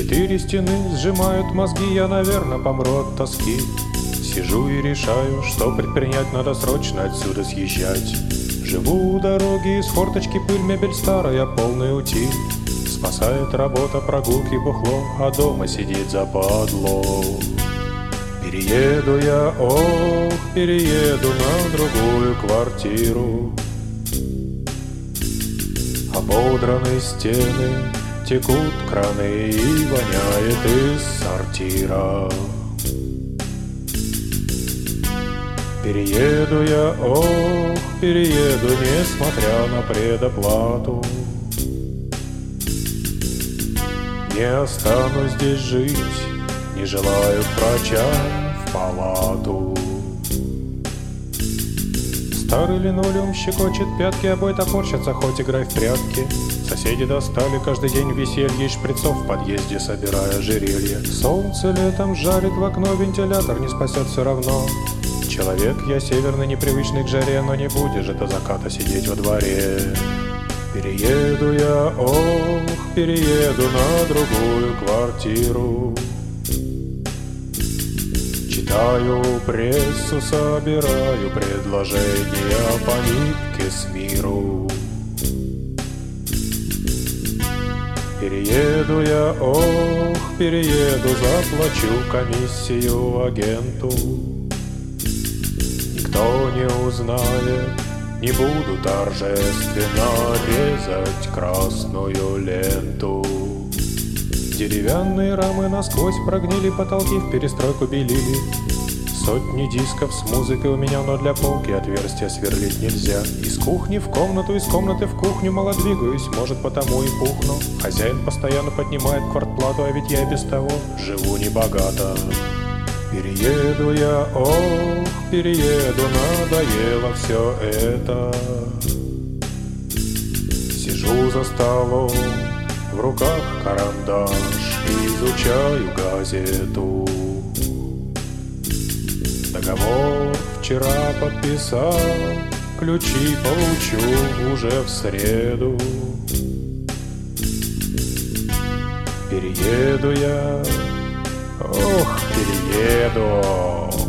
Четыре стены сжимают мозги, я, наверное, помру от тоски. Сижу и решаю, что предпринять, надо срочно отсюда съезжать. Живу у дороги, из форточки пыль, мебель старая, полный утиль. Спасает работа, прогулки, бухло, а дома сидеть западло. Перееду я, ох, перееду на другую квартиру. Ободраны стены, текут краны и воняет из сортира. Перееду я, ох, перееду, несмотря на предоплату. Не останусь здесь жить, не желаю к врачам в палату. Старый линолеум щекочет пятки, обои топорщатся, хоть играй в прятки. Соседи достали каждый день веселье, шприцов в подъезде, собирая ожерелье. Солнце летом жарит в окно, вентилятор не спасет все равно. Человек я северный, непривычный к жаре, но не будешь же до заката сидеть во дворе. Перееду я, ох, перееду на другую квартиру. Читаю прессу, собираю предложения по нитке с миру. Перееду я, ох, перееду, заплачу комиссию агенту. Никто не узнает, не буду торжественно резать красную ленту. Деревянные рамы насквозь прогнили, потолки в перестройку белили. Сотни дисков с музыкой у меня, но для полки отверстия сверлить нельзя. Из кухни в комнату, из комнаты в кухню мало двигаюсь, может потому и пухну. Хозяин постоянно поднимает квартплату, а ведь я и без того живу небогато. Перееду я, ох, перееду, надоело все это. Сижу за столом, в руках карандаш, изучаю газету. Договор вчера подписал, ключи получу уже в среду. Перееду я, ох, перееду.